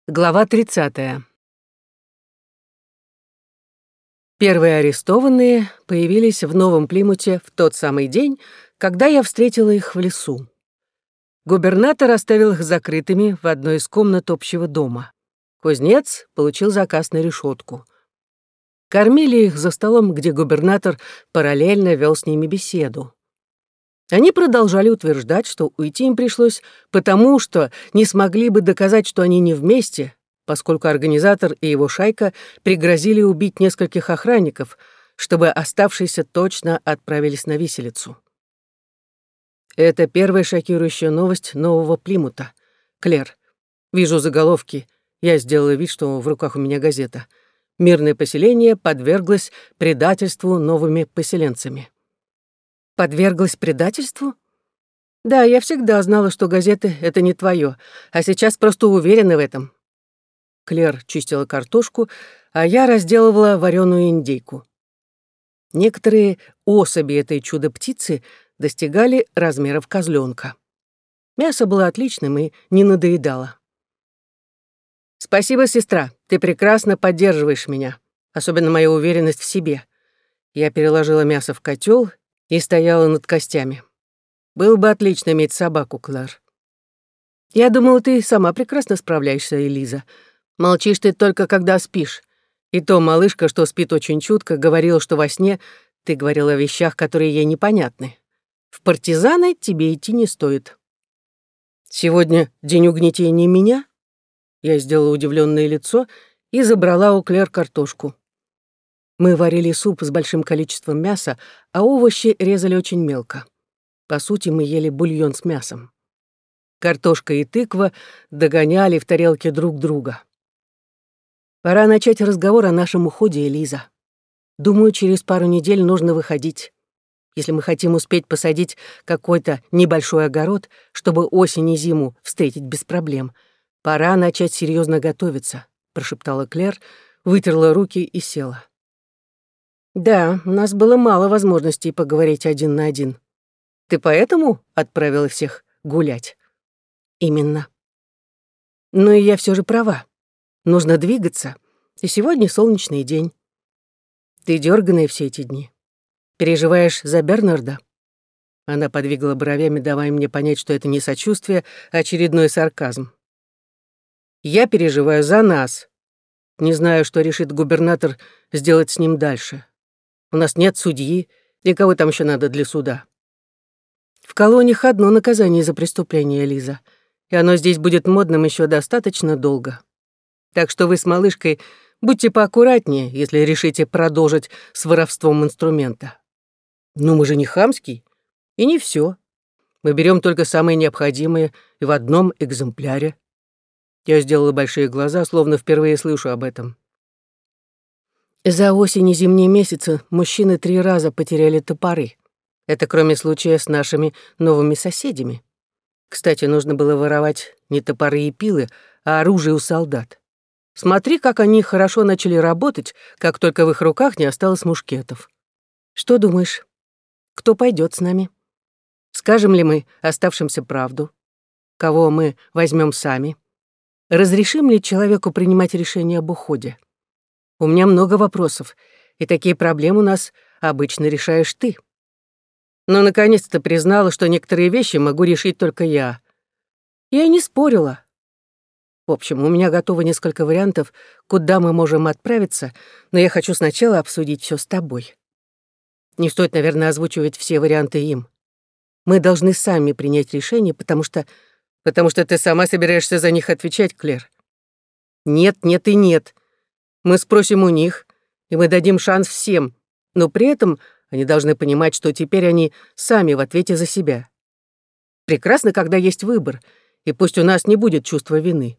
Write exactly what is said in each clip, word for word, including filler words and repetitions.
Глава тридцатая. Первые арестованные появились в Новом Плимуте в тот самый день, когда я встретила их в лесу. Губернатор оставил их закрытыми в одной из комнат общего дома. Кузнец получил заказ на решетку. Кормили их за столом, где губернатор параллельно вел с ними беседу. Они продолжали утверждать, что уйти им пришлось потому, что не смогли бы доказать, что они не вместе, поскольку организатор и его шайка пригрозили убить нескольких охранников, чтобы оставшиеся точно отправились на виселицу. Это первая шокирующая новость Нового Плимута. Клэр, вижу заголовки. Я сделала вид, что в руках у меня газета. Мирное поселение подверглось предательству новыми поселенцами. Подверглась предательству? Да, я всегда знала, что газеты — это не твое, а сейчас просто уверена в этом. Клэр чистила картошку, а я разделывала вареную индейку. Некоторые особи этой чудо-птицы достигали размеров козленка. Мясо было отличным и не надоедало. «Спасибо, сестра, ты прекрасно поддерживаешь меня, особенно мою уверенность в себе». Я переложила мясо в котел и стояла над костями. Было бы отлично иметь собаку, Клэр. Я думала, ты сама прекрасно справляешься, Элиза. Молчишь ты только, когда спишь. И то малышка, что спит очень чутко, говорила, что во сне ты говорила о вещах, которые ей непонятны. В партизаны тебе идти не стоит. Сегодня день угнетения меня? Я сделала удивленное лицо и забрала у Клэр картошку. Мы варили суп с большим количеством мяса, а овощи резали очень мелко. По сути, мы ели бульон с мясом. Картошка и тыква догоняли в тарелке друг друга. Пора начать разговор о нашем уходе, Элиза. Думаю, через пару недель нужно выходить. Если мы хотим успеть посадить какой-то небольшой огород, чтобы осень и зиму встретить без проблем, пора начать серьезно готовиться, прошептала Клэр, вытерла руки и села. Да, у нас было мало возможностей поговорить один на один. Ты поэтому отправила всех гулять? Именно. Но и я все же права. Нужно двигаться. И сегодня солнечный день. Ты дёрганая все эти дни. Переживаешь за Бернарда? Она подвигала бровями, давая мне понять, что это не сочувствие, а очередной сарказм. Я переживаю за нас. Не знаю, что решит губернатор сделать с ним дальше. У нас нет судьи, и кого там еще надо для суда? В колониях одно наказание за преступление, Лиза, и оно здесь будет модным еще достаточно долго. Так что вы с малышкой будьте поаккуратнее, если решите продолжить с воровством инструмента. Ну, мы же не хамский, и не все. Мы берем только самое необходимое и в одном экземпляре. Я сделала большие глаза, словно впервые слышу об этом. За осень и зимние месяцы мужчины три раза потеряли топоры. Это кроме случая с нашими новыми соседями. Кстати, нужно было воровать не топоры и пилы, а оружие у солдат. Смотри, как они хорошо начали работать, как только в их руках не осталось мушкетов. Что думаешь, кто пойдет с нами? Скажем ли мы оставшимся правду? Кого мы возьмем сами? Разрешим ли человеку принимать решение об уходе? У меня много вопросов, и такие проблемы у нас обычно решаешь ты. Но наконец-то признала, что некоторые вещи могу решить только я. Я и не спорила. В общем, у меня готово несколько вариантов, куда мы можем отправиться, но я хочу сначала обсудить все с тобой. Не стоит, наверное, озвучивать все варианты им. Мы должны сами принять решение, потому что... Потому что ты сама собираешься за них отвечать, Клэр. Нет, нет и нет. Мы спросим у них, и мы дадим шанс всем, но при этом они должны понимать, что теперь они сами в ответе за себя. Прекрасно, когда есть выбор, и пусть у нас не будет чувства вины.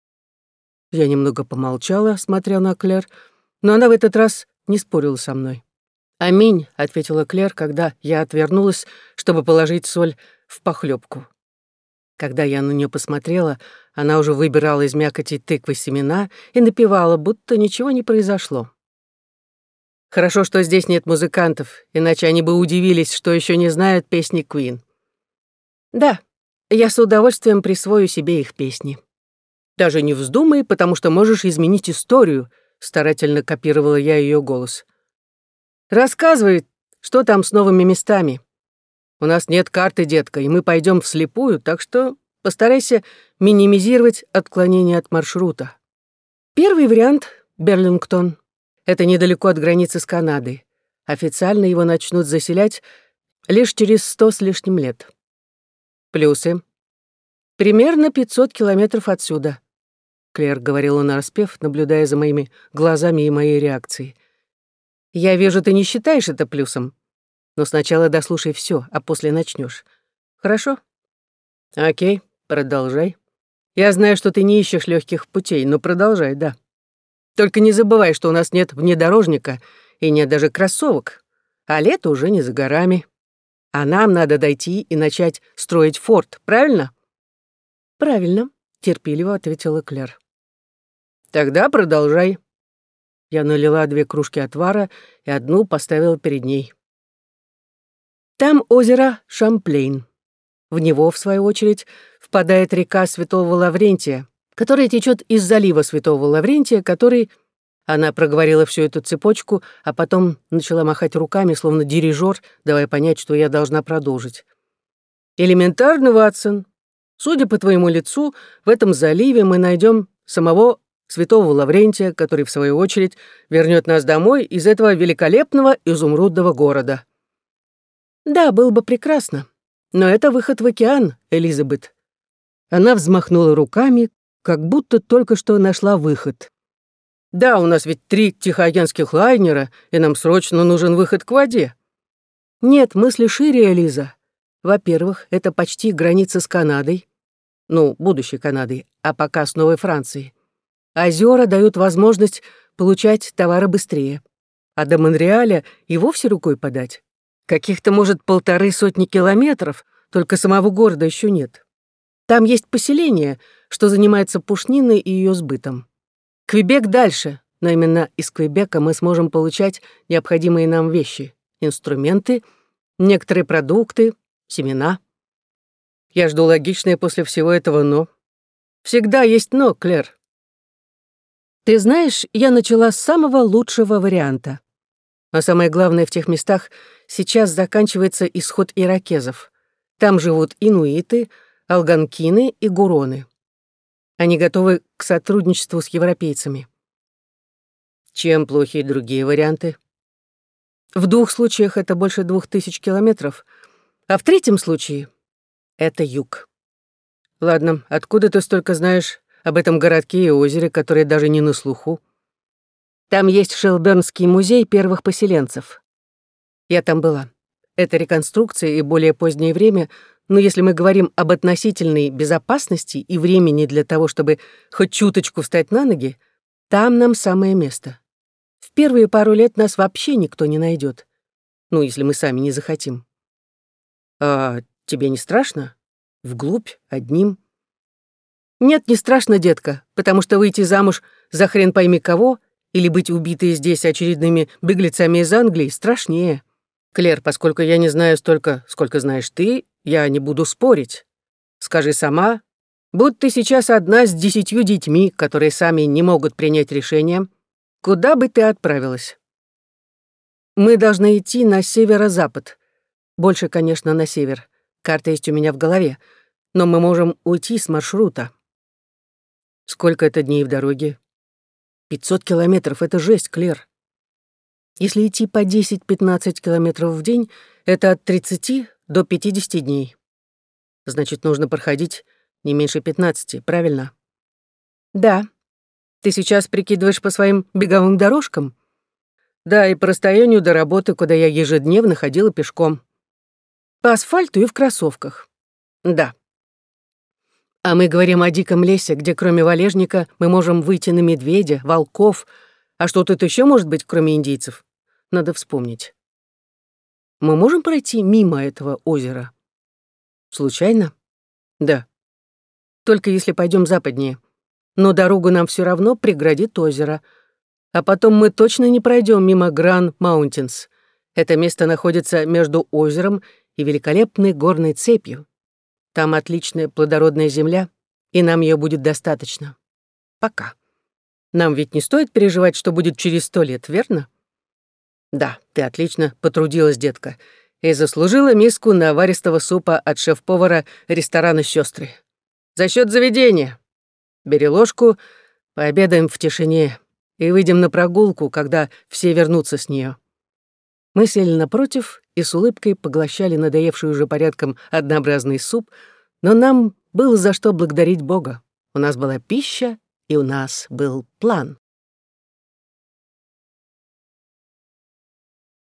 Я немного помолчала, смотря на Клэр, но она в этот раз не спорила со мной. «Аминь», — ответила Клэр, когда я отвернулась, чтобы положить соль в похлебку. Когда я на нее посмотрела, она уже выбирала из мякоти тыквы семена и напевала, будто ничего не произошло. Хорошо, что здесь нет музыкантов, иначе они бы удивились, что еще не знают песни Куин. Да, я с удовольствием присвою себе их песни. Даже не вздумай, потому что можешь изменить историю, старательно копировала я ее голос. Рассказывай, что там с новыми местами. У нас нет карты, детка, и мы пойдем вслепую, так что постарайся минимизировать отклонение от маршрута. Первый вариант — Берлингтон. Это недалеко от границы с Канадой. Официально его начнут заселять лишь через сто с лишним лет. Плюсы. Примерно пятьсот километров отсюда. Клэр говорила нараспев, наблюдая за моими глазами и моей реакцией. Я вижу, ты не считаешь это плюсом. Но сначала дослушай все, а после начнешь. Хорошо? Окей, продолжай. Я знаю, что ты не ищешь легких путей, но продолжай, да. Только не забывай, что у нас нет внедорожника и нет даже кроссовок, а лето уже не за горами. А нам надо дойти и начать строить форт, правильно? Правильно, терпеливо ответила Клэр. Тогда продолжай. Я налила две кружки отвара и одну поставила перед ней. Там озеро Шамплейн. В него, в свою очередь, впадает река Святого Лаврентия, которая течет из залива Святого Лаврентия, который... Она проговорила всю эту цепочку, а потом начала махать руками, словно дирижер, давая понять, что я должна продолжить. «Элементарно, Ватсон. Судя по твоему лицу, в этом заливе мы найдем самого Святого Лаврентия, который, в свою очередь, вернет нас домой из этого великолепного изумрудного города». «Да, было бы прекрасно. Но это выход в океан, Элизабет». Она взмахнула руками, как будто только что нашла выход. «Да, у нас ведь три тихоокеанских лайнера, и нам срочно нужен выход к воде». «Нет, мысли шире, Элиза. Во-первых, это почти граница с Канадой. Ну, будущей Канадой, а пока с Новой Францией. Озера дают возможность получать товары быстрее. А до Монреаля и вовсе рукой подать. Каких-то, может, полторы сотни километров, только самого города еще нет. Там есть поселение, что занимается пушниной и ее сбытом. Квебек дальше, но именно из Квебека мы сможем получать необходимые нам вещи, инструменты, некоторые продукты, семена. Я жду логичное после всего этого «но». Всегда есть «но», Клэр. Ты знаешь, я начала с самого лучшего варианта. А самое главное, в тех местах сейчас заканчивается исход иракезов. Там живут инуиты, алганкины и гуроны. Они готовы к сотрудничеству с европейцами. Чем плохи другие варианты? В двух случаях это больше двух тысяч километров, а в третьем случае это юг. Ладно, откуда ты столько знаешь об этом городке и озере, которое даже не на слуху? Там есть Шелбернский музей первых поселенцев. Я там была. Это реконструкция и более позднее время, но если мы говорим об относительной безопасности и времени для того, чтобы хоть чуточку встать на ноги, там нам самое место. В первые пару лет нас вообще никто не найдет. Ну, если мы сами не захотим. А тебе не страшно? Вглубь, одним? Нет, не страшно, детка, потому что выйти замуж за хрен пойми кого или быть убитой здесь очередными беглецами из Англии страшнее. Клэр, поскольку я не знаю столько, сколько знаешь ты, я не буду спорить. Скажи сама, будь ты сейчас одна с десятью детьми, которые сами не могут принять решение, куда бы ты отправилась? Мы должны идти на северо-запад. Больше, конечно, на север. Карта есть у меня в голове. Но мы можем уйти с маршрута. Сколько это дней в дороге? пятьсот километров — это жесть, Клэр. Если идти по десять-пятнадцать километров в день, это от тридцати до пятидесяти дней. Значит, нужно проходить не меньше пятнадцати, правильно? Да. Ты сейчас прикидываешь по своим беговым дорожкам? Да, и по расстоянию до работы, куда я ежедневно ходила пешком. По асфальту и в кроссовках. Да. А мы говорим о диком лесе, где кроме валежника мы можем выйти на медведя, волков. А что тут еще может быть, кроме индейцев? Надо вспомнить. Мы можем пройти мимо этого озера? Случайно? Да. Только если пойдем западнее. Но дорогу нам все равно преградит озеро. А потом мы точно не пройдем мимо Гранд Маунтинс. Это место находится между озером и великолепной горной цепью. Там отличная плодородная земля, и нам ее будет достаточно. Пока. Нам ведь не стоит переживать, что будет через сто лет, верно? Да, ты отлично потрудилась, детка, и заслужила миску наваристого супа от шеф-повара ресторана «Сёстры». За счет заведения. Бери ложку, пообедаем в тишине и выйдем на прогулку, когда все вернутся с нее. Мы сели напротив и с улыбкой поглощали надоевший уже порядком однообразный суп, но нам было за что благодарить Бога. У нас была пища, и у нас был план.